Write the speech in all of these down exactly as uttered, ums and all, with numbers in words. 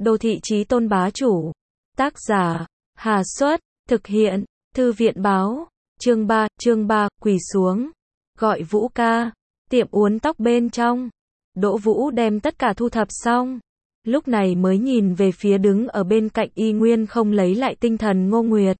Đô thị chí tôn bá chủ. Tác giả, Hà Xuất, thực hiện, Thư viện báo, chương ba, chương ba, quỳ xuống, gọi Vũ ca, tiệm uốn tóc bên trong. Đỗ Vũ đem tất cả thu thập xong, lúc này mới nhìn về phía đứng ở bên cạnh y nguyên không lấy lại tinh thần Ngô Nguyệt.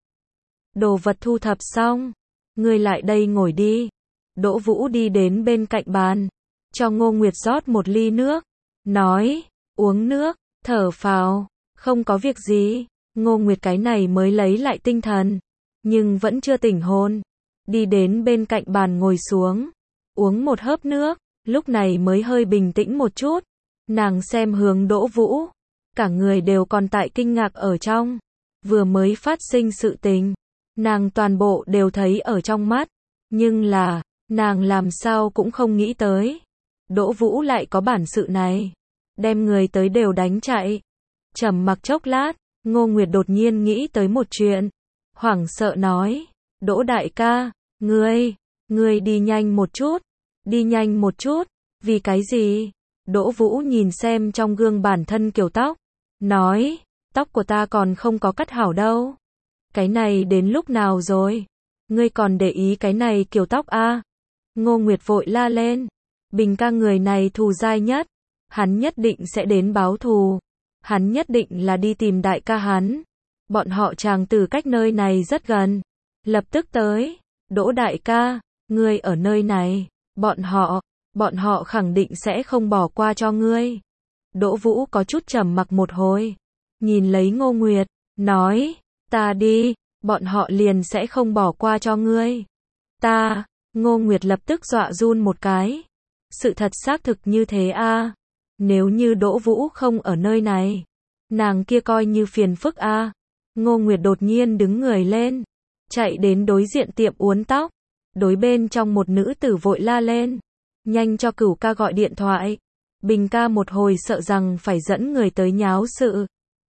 Đồ vật thu thập xong, ngươi lại đây ngồi đi. Đỗ Vũ đi đến bên cạnh bàn, cho Ngô Nguyệt rót một ly nước, nói, uống nước, thở phào, không có việc gì. Ngô Nguyệt cái này mới lấy lại tinh thần, nhưng vẫn chưa tỉnh hồn. Đi đến bên cạnh bàn ngồi xuống, uống một hớp nước, lúc này mới hơi bình tĩnh một chút. Nàng xem hướng Đỗ Vũ, cả người đều còn tại kinh ngạc ở trong. Vừa mới phát sinh sự tình, nàng toàn bộ đều thấy ở trong mắt, nhưng là, nàng làm sao cũng không nghĩ tới. Đỗ Vũ lại có bản sự này, đem người tới đều đánh chạy. Trầm mặc chốc lát, Ngô Nguyệt đột nhiên nghĩ tới một chuyện, hoảng sợ nói, Đỗ đại ca, ngươi, ngươi đi nhanh một chút, đi nhanh một chút, vì cái gì? Đỗ Vũ nhìn xem trong gương bản thân kiểu tóc, nói, tóc của ta còn không có cắt hảo đâu. Cái này đến lúc nào rồi? Ngươi còn để ý cái này kiểu tóc a? Ngô Nguyệt vội la lên, Bình ca người này thù dai nhất, hắn nhất định sẽ đến báo thù, hắn nhất định là đi tìm đại ca hắn. Bọn họ chàng từ cách nơi này rất gần, lập tức tới. Đỗ đại ca, ngươi ở nơi này, bọn họ, bọn họ khẳng định sẽ không bỏ qua cho ngươi. Đỗ Vũ có chút trầm mặc một hồi, nhìn lấy Ngô Nguyệt, nói, ta đi, bọn họ liền sẽ không bỏ qua cho ngươi. Ta, Ngô Nguyệt lập tức dọa run một cái. Sự thật xác thực như thế a. Nếu như Đỗ Vũ không ở nơi này, nàng kia coi như phiền phức a. Ngô Nguyệt đột nhiên đứng người lên, chạy đến đối diện tiệm uốn tóc, đối bên trong một nữ tử vội la lên, nhanh cho Cửu ca gọi điện thoại. Bình ca một hồi sợ rằng phải dẫn người tới nháo sự.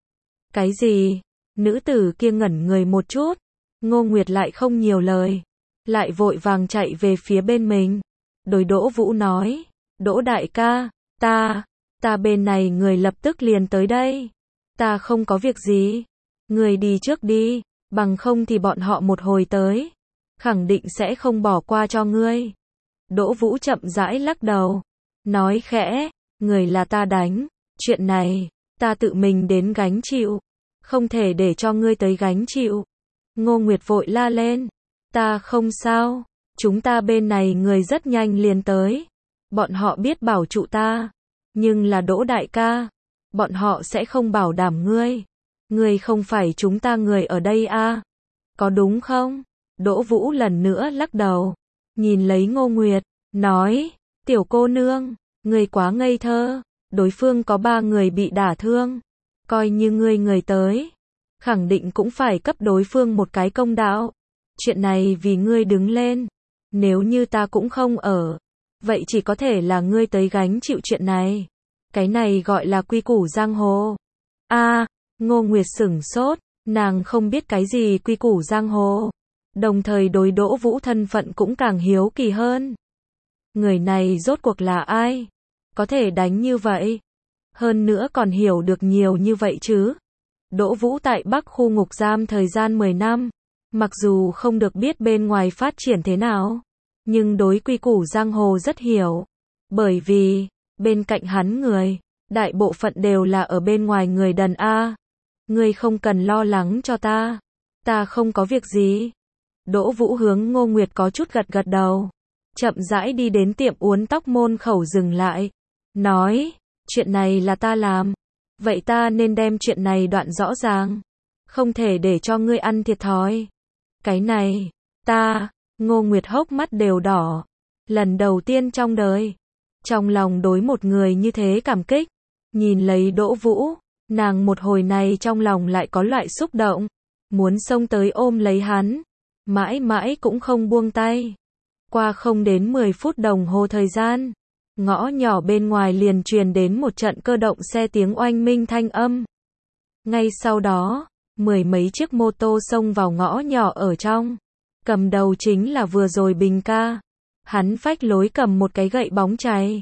Cái gì? Nữ tử kia ngẩn người một chút, Ngô Nguyệt lại không nhiều lời, lại vội vàng chạy về phía bên mình. Đối Đỗ Vũ nói, Đỗ đại ca, ta, ta bên này người lập tức liền tới đây. Ta không có việc gì, người đi trước đi, bằng không thì bọn họ một hồi tới, khẳng định sẽ không bỏ qua cho ngươi. Đỗ Vũ chậm rãi lắc đầu, nói khẽ, người là ta đánh, chuyện này, ta tự mình đến gánh chịu, không thể để cho ngươi tới gánh chịu. Ngô Nguyệt vội la lên, ta không sao, chúng ta bên này người rất nhanh liền tới, bọn họ biết bảo trụ ta, nhưng là Đỗ đại ca, bọn họ sẽ không bảo đảm ngươi, ngươi không phải chúng ta người ở đây a, có đúng không? Đỗ Vũ lần nữa lắc đầu, nhìn lấy Ngô Nguyệt, nói, tiểu cô nương, ngươi quá ngây thơ, đối phương có ba người bị đả thương, coi như ngươi người tới, khẳng định cũng phải cấp đối phương một cái công đạo. Chuyện này vì ngươi đứng lên, nếu như ta cũng không ở, vậy chỉ có thể là ngươi tới gánh chịu chuyện này. Cái này gọi là quy củ giang hồ. A, Ngô Nguyệt sửng sốt, nàng không biết cái gì quy củ giang hồ, đồng thời đối Đỗ Vũ thân phận cũng càng hiếu kỳ hơn. Người này rốt cuộc là ai? Có thể đánh như vậy? Hơn nữa còn hiểu được nhiều như vậy chứ? Đỗ Vũ tại Bắc khu ngục giam thời gian mười năm, mặc dù không được biết bên ngoài phát triển thế nào, nhưng đối quy củ giang hồ rất hiểu, bởi vì, bên cạnh hắn người, đại bộ phận đều là ở bên ngoài người đần a. Ngươi không cần lo lắng cho ta, ta không có việc gì. Đỗ Vũ hướng Ngô Nguyệt có chút gật gật đầu, chậm rãi đi đến tiệm uốn tóc môn khẩu dừng lại, nói, chuyện này là ta làm, vậy ta nên đem chuyện này đoạn rõ ràng, không thể để cho ngươi ăn thiệt thòi. Cái này, ta, Ngô Nguyệt hốc mắt đều đỏ, lần đầu tiên trong đời, trong lòng đối một người như thế cảm kích, nhìn lấy Đỗ Vũ, nàng một hồi này trong lòng lại có loại xúc động, muốn xông tới ôm lấy hắn, mãi mãi cũng không buông tay. Qua không đến mười phút đồng hồ thời gian, ngõ nhỏ bên ngoài liền truyền đến một trận cơ động xe tiếng oanh minh thanh âm. Ngay sau đó, mười mấy chiếc mô tô xông vào ngõ nhỏ ở trong, cầm đầu chính là vừa rồi Bình ca. Hắn phách lối cầm một cái gậy bóng chày,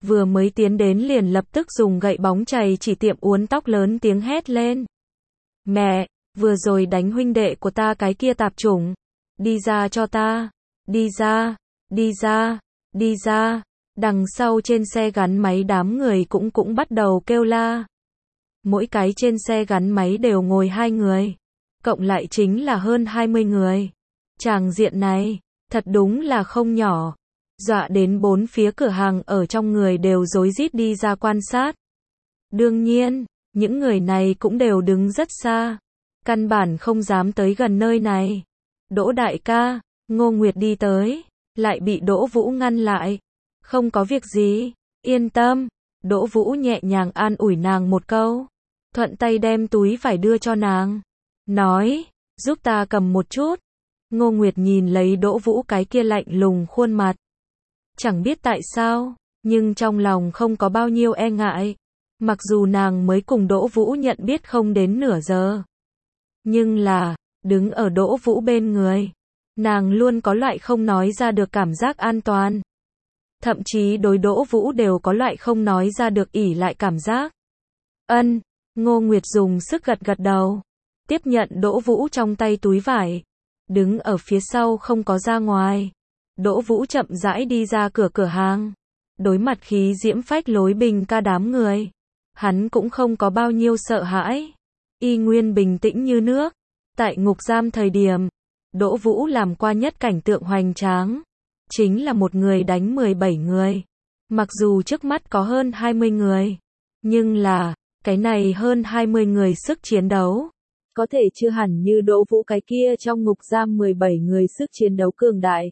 vừa mới tiến đến liền lập tức dùng gậy bóng chày chỉ tiệm uốn tóc lớn tiếng hét lên. Mẹ, vừa rồi đánh huynh đệ của ta cái kia tạp chủng. Đi ra cho ta. Đi ra, đi ra, đi ra. Đằng sau trên xe gắn máy đám người cũng cũng bắt đầu kêu la. Mỗi cái trên xe gắn máy đều ngồi hai người. Cộng lại chính là hơn hai mươi người. Tràng diện này, thật đúng là không nhỏ. Dọa đến bốn phía cửa hàng ở trong người đều rối rít đi ra quan sát. Đương nhiên, những người này cũng đều đứng rất xa. Căn bản không dám tới gần nơi này. Đỗ đại ca, Ngô Nguyệt đi tới, lại bị Đỗ Vũ ngăn lại. Không có việc gì, yên tâm. Đỗ Vũ nhẹ nhàng an ủi nàng một câu. Thuận tay đem túi vải đưa cho nàng. Nói, giúp ta cầm một chút. Ngô Nguyệt nhìn lấy Đỗ Vũ cái kia lạnh lùng khuôn mặt. Chẳng biết tại sao, nhưng trong lòng không có bao nhiêu e ngại. Mặc dù nàng mới cùng Đỗ Vũ nhận biết không đến nửa giờ. Nhưng là, đứng ở Đỗ Vũ bên người, nàng luôn có loại không nói ra được cảm giác an toàn. Thậm chí đối Đỗ Vũ đều có loại không nói ra được ỉ lại cảm giác. Ân, Ngô Nguyệt dùng sức gật gật đầu. Tiếp nhận Đỗ Vũ trong tay túi vải. Đứng ở phía sau không có ra ngoài. Đỗ Vũ chậm rãi đi ra cửa cửa hàng. Đối mặt khí diễm phách lối Bình Ca đám người. Hắn cũng không có bao nhiêu sợ hãi. Y nguyên bình tĩnh như nước. Tại ngục giam thời điểm, Đỗ Vũ làm qua nhất cảnh tượng hoành tráng. Chính là một người đánh mười bảy người. Mặc dù trước mắt có hơn hai mươi người. Nhưng là, cái này hơn hai mươi người sức chiến đấu. Có thể chưa hẳn như Đỗ Vũ cái kia trong ngục giam mười bảy người sức chiến đấu cường đại.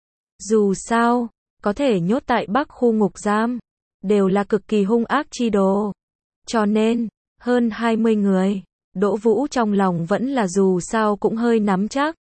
Dù sao, có thể nhốt tại Bắc khu ngục giam, đều là cực kỳ hung ác chi đồ. Cho nên, hơn hai mươi người, Đỗ Vũ trong lòng vẫn là dù sao cũng hơi nắm chắc.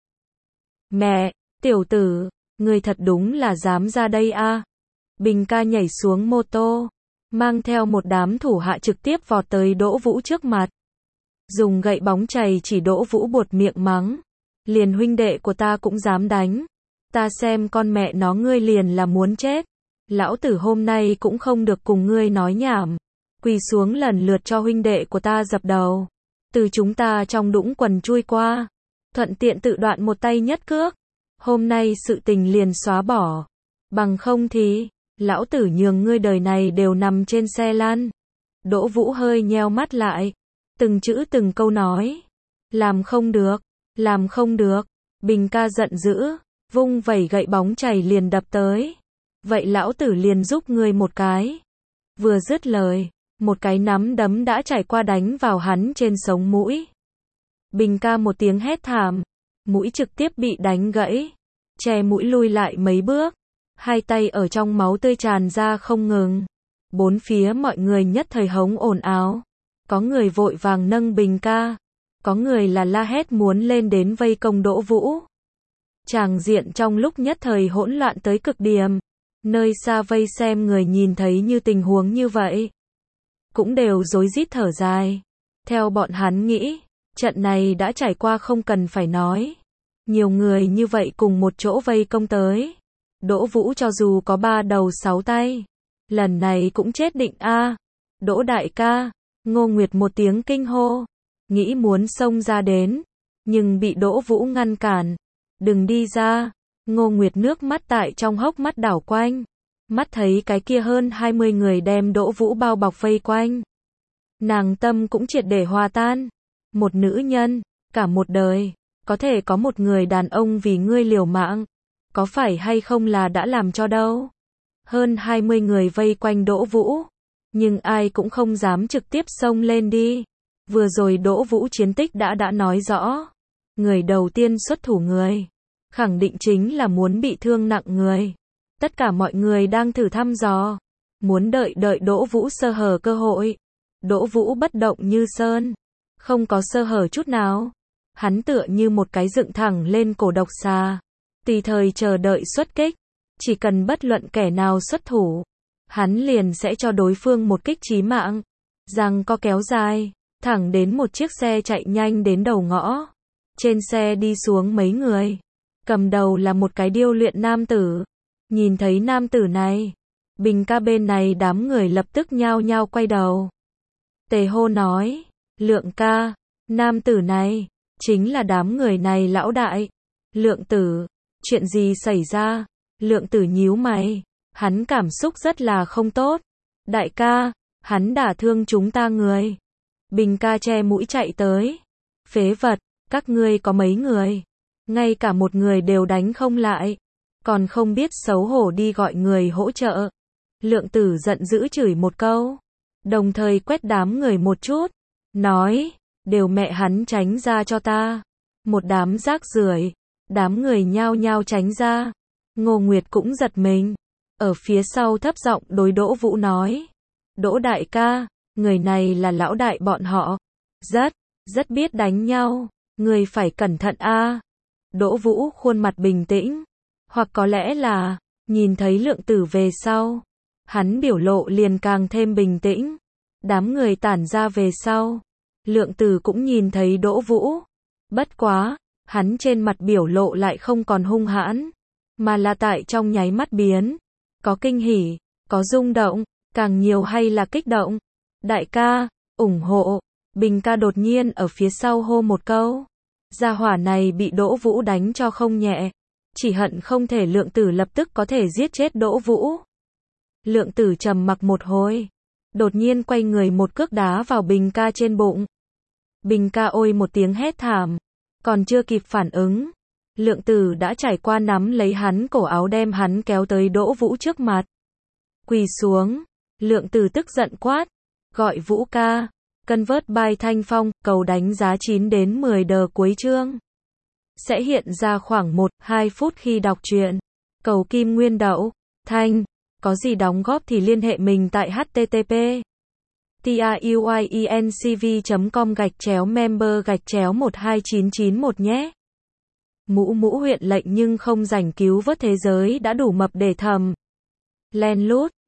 Mẹ, tiểu tử, người thật đúng là dám ra đây a. Bình Ca nhảy xuống mô tô, mang theo một đám thủ hạ trực tiếp vọt tới Đỗ Vũ trước mặt. Dùng gậy bóng chày chỉ Đỗ Vũ buột miệng mắng. Liền huynh đệ của ta cũng dám đánh. Ta xem con mẹ nó ngươi liền là muốn chết. Lão tử hôm nay cũng không được cùng ngươi nói nhảm. Quỳ xuống lần lượt cho huynh đệ của ta dập đầu. Từ chúng ta trong đũng quần chui qua. Thuận tiện tự đoạn một tay nhất cước. Hôm nay sự tình liền xóa bỏ. Bằng không thì, lão tử nhường ngươi đời này đều nằm trên xe lăn. Đỗ Vũ hơi nheo mắt lại. Từng chữ từng câu nói. Làm không được, làm không được. Bình Ca giận dữ, vung vẩy gậy bóng chày liền đập tới. Vậy lão tử liền giúp ngươi một cái. Vừa dứt lời, một cái nắm đấm đã trải qua đánh vào hắn trên sống mũi. Bình Ca một tiếng hét thảm, mũi trực tiếp bị đánh gãy, che mũi lui lại mấy bước, hai tay ở trong máu tươi tràn ra không ngừng. Bốn phía mọi người nhất thời hống ồn ào. Có người vội vàng nâng Bình Ca, có người là la hét muốn lên đến vây công Đỗ Vũ. Tràng diện trong lúc nhất thời hỗn loạn tới cực điểm. Nơi xa vây xem người nhìn thấy như tình huống như vậy, cũng đều rối rít thở dài. Theo bọn hắn nghĩ, trận này đã trải qua không cần phải nói. Nhiều người như vậy cùng một chỗ vây công tới. Đỗ Vũ cho dù có ba đầu sáu tay, lần này cũng chết định a. Đỗ đại ca, Ngô Nguyệt một tiếng kinh hô, nghĩ muốn xông ra đến, nhưng bị Đỗ Vũ ngăn cản. Đừng đi ra. Ngô Nguyệt nước mắt tại trong hốc mắt đảo quanh. Mắt thấy cái kia hơn hai mươi người đem Đỗ Vũ bao bọc vây quanh. Nàng tâm cũng triệt để hòa tan. Một nữ nhân, cả một đời, có thể có một người đàn ông vì ngươi liều mạng. Có phải hay không là đã làm cho đâu. Hơn hai mươi người vây quanh Đỗ Vũ. Nhưng ai cũng không dám trực tiếp xông lên đi. Vừa rồi Đỗ Vũ chiến tích đã đã nói rõ. Người đầu tiên xuất thủ người, khẳng định chính là muốn bị thương nặng người. Tất cả mọi người đang thử thăm dò. Muốn đợi đợi Đỗ Vũ sơ hở cơ hội. Đỗ Vũ bất động như sơn. Không có sơ hở chút nào. Hắn tựa như một cái dựng thẳng lên cổ độc xà. Tùy thời chờ đợi xuất kích. Chỉ cần bất luận kẻ nào xuất thủ, hắn liền sẽ cho đối phương một kích chí mạng. Giằng co kéo dài, thẳng đến một chiếc xe chạy nhanh đến đầu ngõ. Trên xe đi xuống mấy người. Cầm đầu là một cái điêu luyện nam tử. Nhìn thấy nam tử này, Bình ca bên này đám người lập tức nhao nhao quay đầu. Tề Hô nói, Lượng ca, nam tử này, chính là đám người này lão đại. Lượng tử, chuyện gì xảy ra? Lượng tử nhíu mày, hắn cảm xúc rất là không tốt. Đại ca, hắn đả thương chúng ta người. Bình ca che mũi chạy tới. Phế vật, các ngươi có mấy người? Ngay cả một người đều đánh không lại. Còn không biết xấu hổ đi gọi người hỗ trợ. Lượng tử giận dữ chửi một câu. Đồng thời quét đám người một chút. Nói, đều mẹ hắn tránh ra cho ta. Một đám rác rưởi. Đám người nhao nhao tránh ra. Ngô Nguyệt cũng giật mình. Ở phía sau thấp giọng đối Đỗ Vũ nói. Đỗ đại ca, người này là lão đại bọn họ. Rất, rất biết đánh nhau. Người phải cẩn thận a. Đỗ Vũ khuôn mặt bình tĩnh. Hoặc có lẽ là, nhìn thấy Lượng tử về sau. Hắn biểu lộ liền càng thêm bình tĩnh. Đám người tản ra về sau. Lượng tử cũng nhìn thấy Đỗ Vũ. Bất quá, hắn trên mặt biểu lộ lại không còn hung hãn. Mà là tại trong nháy mắt biến. Có kinh hỉ, có rung động, càng nhiều hay là kích động. Đại ca, ủng hộ. Bình ca đột nhiên ở phía sau hô một câu. Gia hỏa này bị Đỗ Vũ đánh cho không nhẹ. Chỉ hận không thể Lượng tử lập tức có thể giết chết Đỗ Vũ. Lượng tử trầm mặc một hồi. Đột nhiên quay người một cước đá vào Bình ca trên bụng. Bình ca ôi một tiếng hét thảm. Còn chưa kịp phản ứng. Lượng tử đã trải qua nắm lấy hắn cổ áo đem hắn kéo tới Đỗ Vũ trước mặt. Quỳ xuống. Lượng tử tức giận quát. Gọi Vũ ca. Convert by Thanh Phong, cầu đánh giá chín đến mười đờ cuối chương. Sẽ hiện ra khoảng một đến hai phút khi đọc truyện. Cầu Kim Nguyên Đậu. Thanh. Có gì đóng góp thì liên hệ mình tại http truyencv chấm com gạch chéo member gạch chéo một hai chín chín một nhé. Mũ mũ huyện lệnh nhưng không rảnh cứu vớt thế giới đã đủ mập để thầm. Len lút.